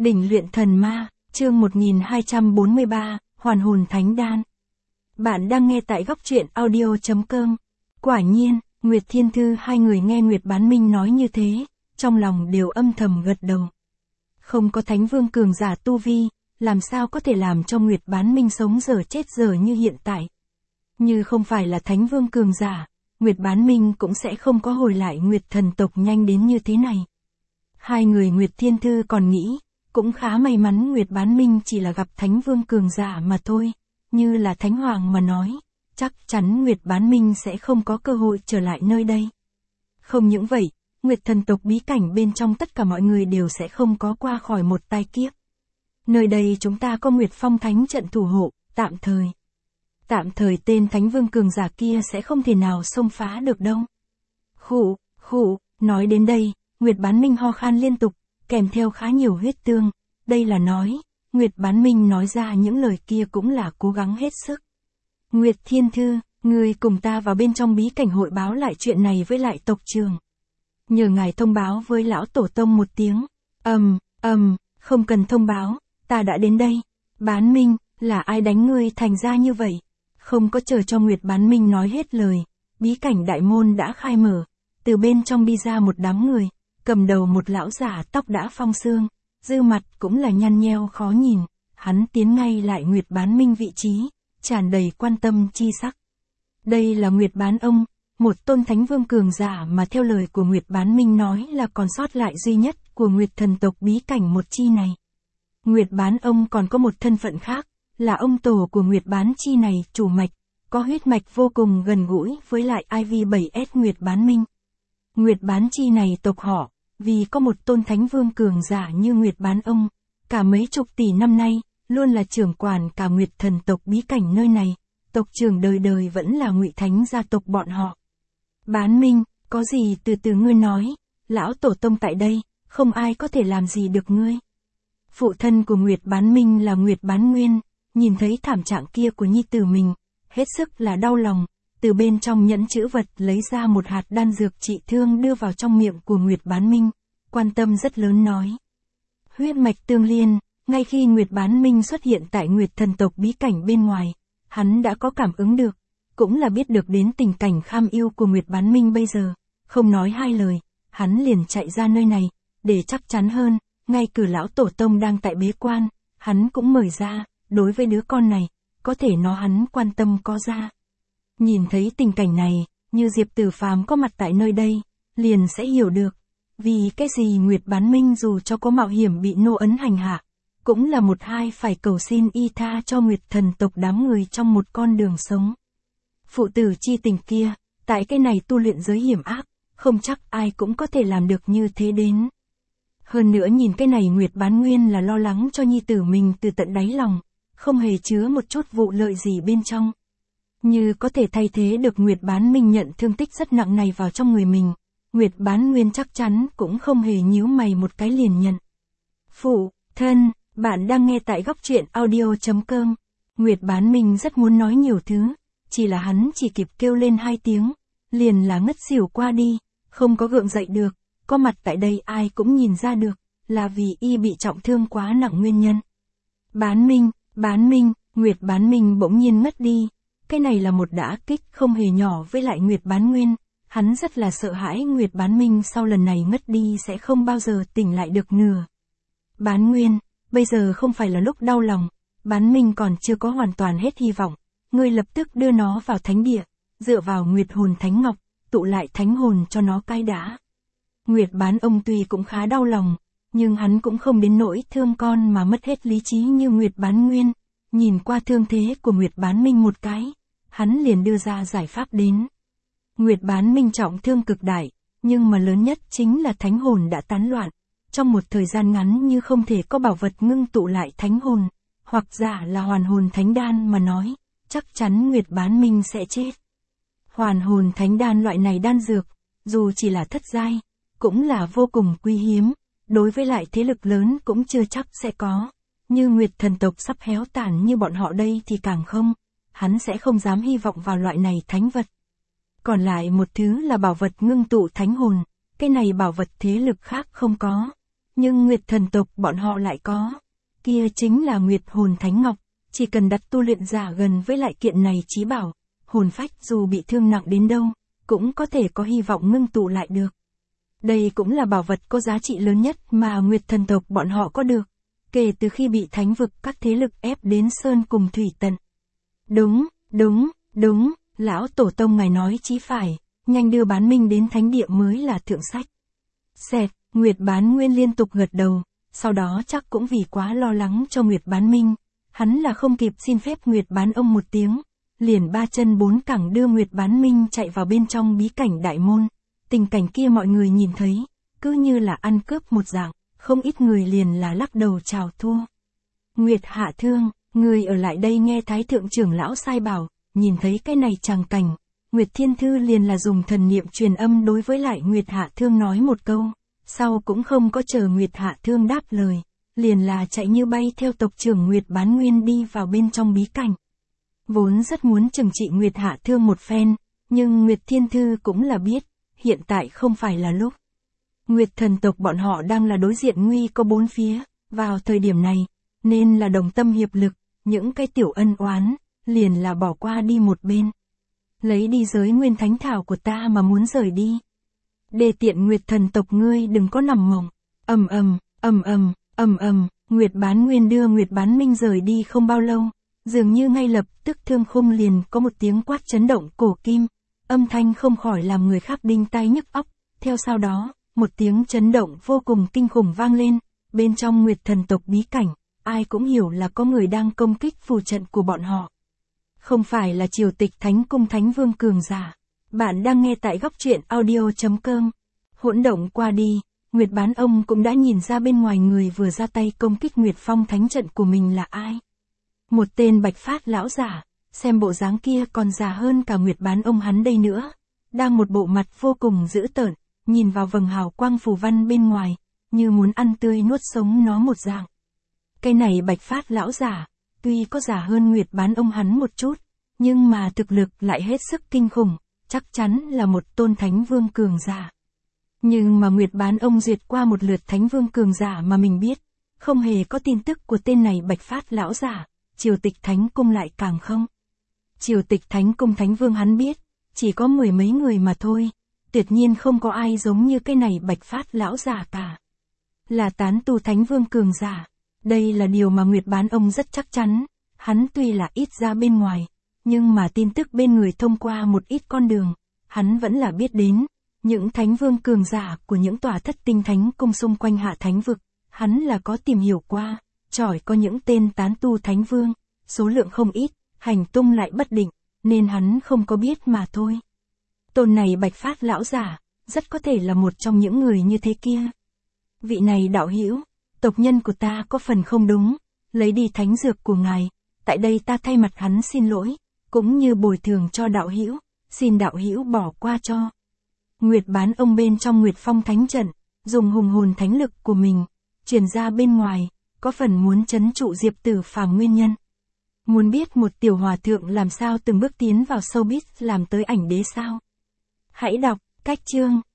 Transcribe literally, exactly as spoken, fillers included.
Đỉnh luyện thần ma, chương một nghìn hai trăm bốn mươi ba, Hoàn hồn thánh đan. Bạn đang nghe tại góc truyện audio chấm com. Quả nhiên, Nguyệt Thiên Thư hai người nghe Nguyệt Bán Minh nói như thế, trong lòng đều âm thầm gật đầu. Không có Thánh Vương cường giả tu vi, làm sao có thể làm cho Nguyệt Bán Minh sống dở chết dở như hiện tại. Như không phải là Thánh Vương cường giả, Nguyệt Bán Minh cũng sẽ không có hồi lại Nguyệt thần tộc nhanh đến như thế này. Hai người Nguyệt Thiên Thư còn nghĩ, cũng khá may mắn Nguyệt Bán Minh chỉ là gặp Thánh Vương cường giả mà thôi, như là Thánh Hoàng mà nói, chắc chắn Nguyệt Bán Minh sẽ không có cơ hội trở lại nơi đây. Không những vậy, Nguyệt thần tộc bí cảnh bên trong tất cả mọi người đều sẽ không có qua khỏi một tai kiếp. Nơi đây chúng ta có Nguyệt Phong Thánh trận thủ hộ, tạm thời. Tạm thời tên Thánh Vương cường giả kia sẽ không thể nào xông phá được đâu. Khụ, khụ, nói đến đây, Nguyệt Bán Minh ho khan liên tục, kèm theo khá nhiều huyết tương, đây là nói, Nguyệt Bán Minh nói ra những lời kia cũng là cố gắng hết sức. Nguyệt Thiên Thư, ngươi cùng ta vào bên trong bí cảnh hội báo lại chuyện này với lại tộc trưởng. Nhờ ngài thông báo với lão tổ tông một tiếng. Ầm, ầm, không cần thông báo, ta đã đến đây. Bán Minh, là ai đánh ngươi thành ra như vậy? Không có chờ cho Nguyệt Bán Minh nói hết lời, bí cảnh đại môn đã khai mở, từ bên trong đi ra một đám người, cầm đầu một lão giả tóc đã phong xương, dư mặt cũng là nhăn nheo khó nhìn, hắn tiến ngay lại Nguyệt Bán Minh vị trí, tràn đầy quan tâm chi sắc. Đây là Nguyệt Bán ông, một tôn Thánh Vương cường giả mà theo lời của Nguyệt Bán Minh nói là còn sót lại duy nhất của Nguyệt thần tộc bí cảnh một chi này. Nguyệt Bán ông còn có một thân phận khác, là ông tổ của Nguyệt Bán chi này chủ mạch, có huyết mạch vô cùng gần gũi với lại I V bảy S Nguyệt Bán Minh. Nguyệt Bán chi này tộc họ, vì có một tôn Thánh Vương cường giả như Nguyệt Bán ông, cả mấy chục tỷ năm nay, luôn là trưởng quản cả Nguyệt thần tộc bí cảnh nơi này, tộc trưởng đời đời vẫn là Ngụy Thánh gia tộc bọn họ. Bán Minh, có gì từ từ ngươi nói, lão tổ tông tại đây, không ai có thể làm gì được ngươi. Phụ thân của Nguyệt Bán Minh là Nguyệt Bán Nguyên, nhìn thấy thảm trạng kia của nhi tử mình, hết sức là đau lòng, từ bên trong nhẫn chữ vật lấy ra một hạt đan dược trị thương đưa vào trong miệng của Nguyệt Bán Minh, quan tâm rất lớn nói. Huyết mạch tương liên, ngay khi Nguyệt Bán Minh xuất hiện tại Nguyệt thần tộc bí cảnh bên ngoài, hắn đã có cảm ứng được, cũng là biết được đến tình cảnh kham yêu của Nguyệt Bán Minh bây giờ, không nói hai lời, hắn liền chạy ra nơi này, để chắc chắn hơn, ngay cửa lão tổ tông đang tại bế quan, hắn cũng mời ra, đối với đứa con này, có thể nó hắn quan tâm có ra. Nhìn thấy tình cảnh này, như Diệp Tử Phàm có mặt tại nơi đây, liền sẽ hiểu được, vì cái gì Nguyệt Bán Minh dù cho có mạo hiểm bị nô ấn hành hạ, cũng là một hai phải cầu xin y tha cho Nguyệt thần tộc đám người trong một con đường sống. Phụ tử chi tình kia, tại cái này tu luyện giới hiểm ác, không chắc ai cũng có thể làm được như thế đến. Hơn nữa nhìn cái này Nguyệt Bán Nguyên là lo lắng cho nhi tử mình từ tận đáy lòng, không hề chứa một chút vụ lợi gì bên trong. Như có thể thay thế được Nguyệt Bán Minh nhận thương tích rất nặng này vào trong người mình, Nguyệt Bán Nguyên chắc chắn cũng không hề nhíu mày một cái liền nhận. Phụ, thân, bạn đang nghe tại góc truyện audio chấm com. Nguyệt Bán Minh rất muốn nói nhiều thứ, chỉ là hắn chỉ kịp kêu lên hai tiếng, liền là ngất xỉu qua đi, không có gượng dậy được, có mặt tại đây ai cũng nhìn ra được, là vì y bị trọng thương quá nặng nguyên nhân. Bán Minh, Bán Minh, Nguyệt Bán Minh bỗng nhiên ngất đi, cái này là một đả kích không hề nhỏ với lại Nguyệt Bán Nguyên, hắn rất là sợ hãi Nguyệt Bán Minh sau lần này ngất đi sẽ không bao giờ tỉnh lại được nữa. Bán Nguyên, bây giờ không phải là lúc đau lòng, Bán Minh còn chưa có hoàn toàn hết hy vọng, ngươi lập tức đưa nó vào thánh địa, dựa vào Nguyệt hồn thánh ngọc, tụ lại thánh hồn cho nó cai đã. Nguyệt Bán ông tuy cũng khá đau lòng, nhưng hắn cũng không đến nỗi thương con mà mất hết lý trí như Nguyệt Bán Nguyên, nhìn qua thương thế của Nguyệt Bán Minh một cái, hắn liền đưa ra giải pháp đến. Nguyệt Bán Minh trọng thương cực đại, nhưng mà lớn nhất chính là thánh hồn đã tán loạn, trong một thời gian ngắn như không thể có bảo vật ngưng tụ lại thánh hồn, hoặc giả là hoàn hồn thánh đan mà nói, chắc chắn Nguyệt Bán Minh sẽ chết. Hoàn hồn thánh đan loại này đan dược, dù chỉ là thất giai, cũng là vô cùng quý hiếm, đối với lại thế lực lớn cũng chưa chắc sẽ có, như Nguyệt thần tộc sắp héo tàn như bọn họ đây thì càng không, hắn sẽ không dám hy vọng vào loại này thánh vật. Còn lại một thứ là bảo vật ngưng tụ thánh hồn, cái này bảo vật thế lực khác không có, nhưng Nguyệt thần tộc bọn họ lại có. Kia chính là Nguyệt hồn thánh ngọc, chỉ cần đặt tu luyện giả gần với lại kiện này chí bảo, hồn phách dù bị thương nặng đến đâu, cũng có thể có hy vọng ngưng tụ lại được. Đây cũng là bảo vật có giá trị lớn nhất mà Nguyệt thần tộc bọn họ có được, kể từ khi bị thánh vực các thế lực ép đến sơn cùng thủy tận. Đúng, đúng, đúng, lão tổ tông ngài nói chí phải, nhanh đưa Bán Minh đến thánh địa mới là thượng sách. Xẹt, Nguyệt Bán Nguyên liên tục gật đầu, sau đó chắc cũng vì quá lo lắng cho Nguyệt Bán Minh, hắn là không kịp xin phép Nguyệt Bán ông một tiếng, liền ba chân bốn cẳng đưa Nguyệt Bán Minh chạy vào bên trong bí cảnh đại môn. Tình cảnh kia mọi người nhìn thấy, cứ như là ăn cướp một dạng, không ít người liền là lắc đầu chào thua. Nguyệt Hạ Thương, người ở lại đây nghe Thái thượng trưởng lão sai bảo, nhìn thấy cái này tràng cảnh, Nguyệt Thiên Thư liền là dùng thần niệm truyền âm đối với lại Nguyệt Hạ Thương nói một câu, sau cũng không có chờ Nguyệt Hạ Thương đáp lời, liền là chạy như bay theo tộc trưởng Nguyệt Bán Nguyên đi vào bên trong bí cảnh. Vốn rất muốn trừng trị Nguyệt Hạ Thương một phen, nhưng Nguyệt Thiên Thư cũng là biết, hiện tại không phải là lúc. Nguyệt thần tộc bọn họ đang là đối diện nguy cơ bốn phía, vào thời điểm này, nên là đồng tâm hiệp lực, những cái tiểu ân oán, liền là bỏ qua đi một bên. Lấy đi giới nguyên thánh thảo của ta mà muốn rời đi. Đề tiện Nguyệt thần tộc ngươi đừng có nằm mộng. Ầm ầm, ầm ầm, ầm ầm, Nguyệt Bán Nguyên đưa Nguyệt Bán Minh rời đi không bao lâu, dường như ngay lập tức thương khung liền có một tiếng quát chấn động cổ kim, âm thanh không khỏi làm người khác đinh tai nhức óc, theo sau đó, một tiếng chấn động vô cùng kinh khủng vang lên, bên trong Nguyệt thần tộc bí cảnh, ai cũng hiểu là có người đang công kích phù trận của bọn họ. Không phải là Triều Tịch Thánh Cung Thánh Vương cường giả. Bạn đang nghe tại góc truyện audio chấm com. Hỗn động qua đi, Nguyệt Bán ông cũng đã nhìn ra bên ngoài người vừa ra tay công kích Nguyệt Phong Thánh trận của mình là ai. Một tên bạch phát lão giả, xem bộ dáng kia còn già hơn cả Nguyệt Bán ông hắn đây nữa, đang một bộ mặt vô cùng dữ tợn, nhìn vào vầng hào quang phù văn bên ngoài, như muốn ăn tươi nuốt sống nó một dạng. Cái này bạch phát lão giả, tuy có già hơn Nguyệt Bán ông hắn một chút, nhưng mà thực lực lại hết sức kinh khủng, chắc chắn là một tôn thánh vương cường giả. Nhưng mà Nguyệt Bán ông duyệt qua một lượt thánh vương cường giả mà mình biết, không hề có tin tức của tên này bạch phát lão giả, Triều Tịch Thánh Cung lại càng không. Triều Tịch Thánh Cung thánh vương hắn biết, chỉ có mười mấy người mà thôi, tuyệt nhiên không có ai giống như cái này bạch phát lão giả cả. Là tán tu thánh vương cường giả, đây là điều mà Nguyệt Bán ông rất chắc chắn, hắn tuy là ít ra bên ngoài, nhưng mà tin tức bên người thông qua một ít con đường, hắn vẫn là biết đến, những thánh vương cường giả của những tòa thất tinh thánh cung xung quanh hạ thánh vực, hắn là có tìm hiểu qua, chỏi có những tên tán tu thánh vương, số lượng không ít, hành tung lại bất định, nên hắn không có biết mà thôi. Tôn này bạch phát lão giả, rất có thể là một trong những người như thế kia. Vị này đạo hữu, tộc nhân của ta có phần không đúng, lấy đi thánh dược của ngài, tại đây ta thay mặt hắn xin lỗi, cũng như bồi thường cho đạo hữu, xin đạo hữu bỏ qua cho. Nguyệt Bán ông bên trong Nguyệt Phong Thánh trận, dùng hùng hồn thánh lực của mình, truyền ra bên ngoài, có phần muốn trấn trụ Diệp Tử Phàm nguyên nhân. Muốn biết một tiểu hòa thượng làm sao từng bước tiến vào showbiz làm tới ảnh đế sao? Hãy đọc, cách chương.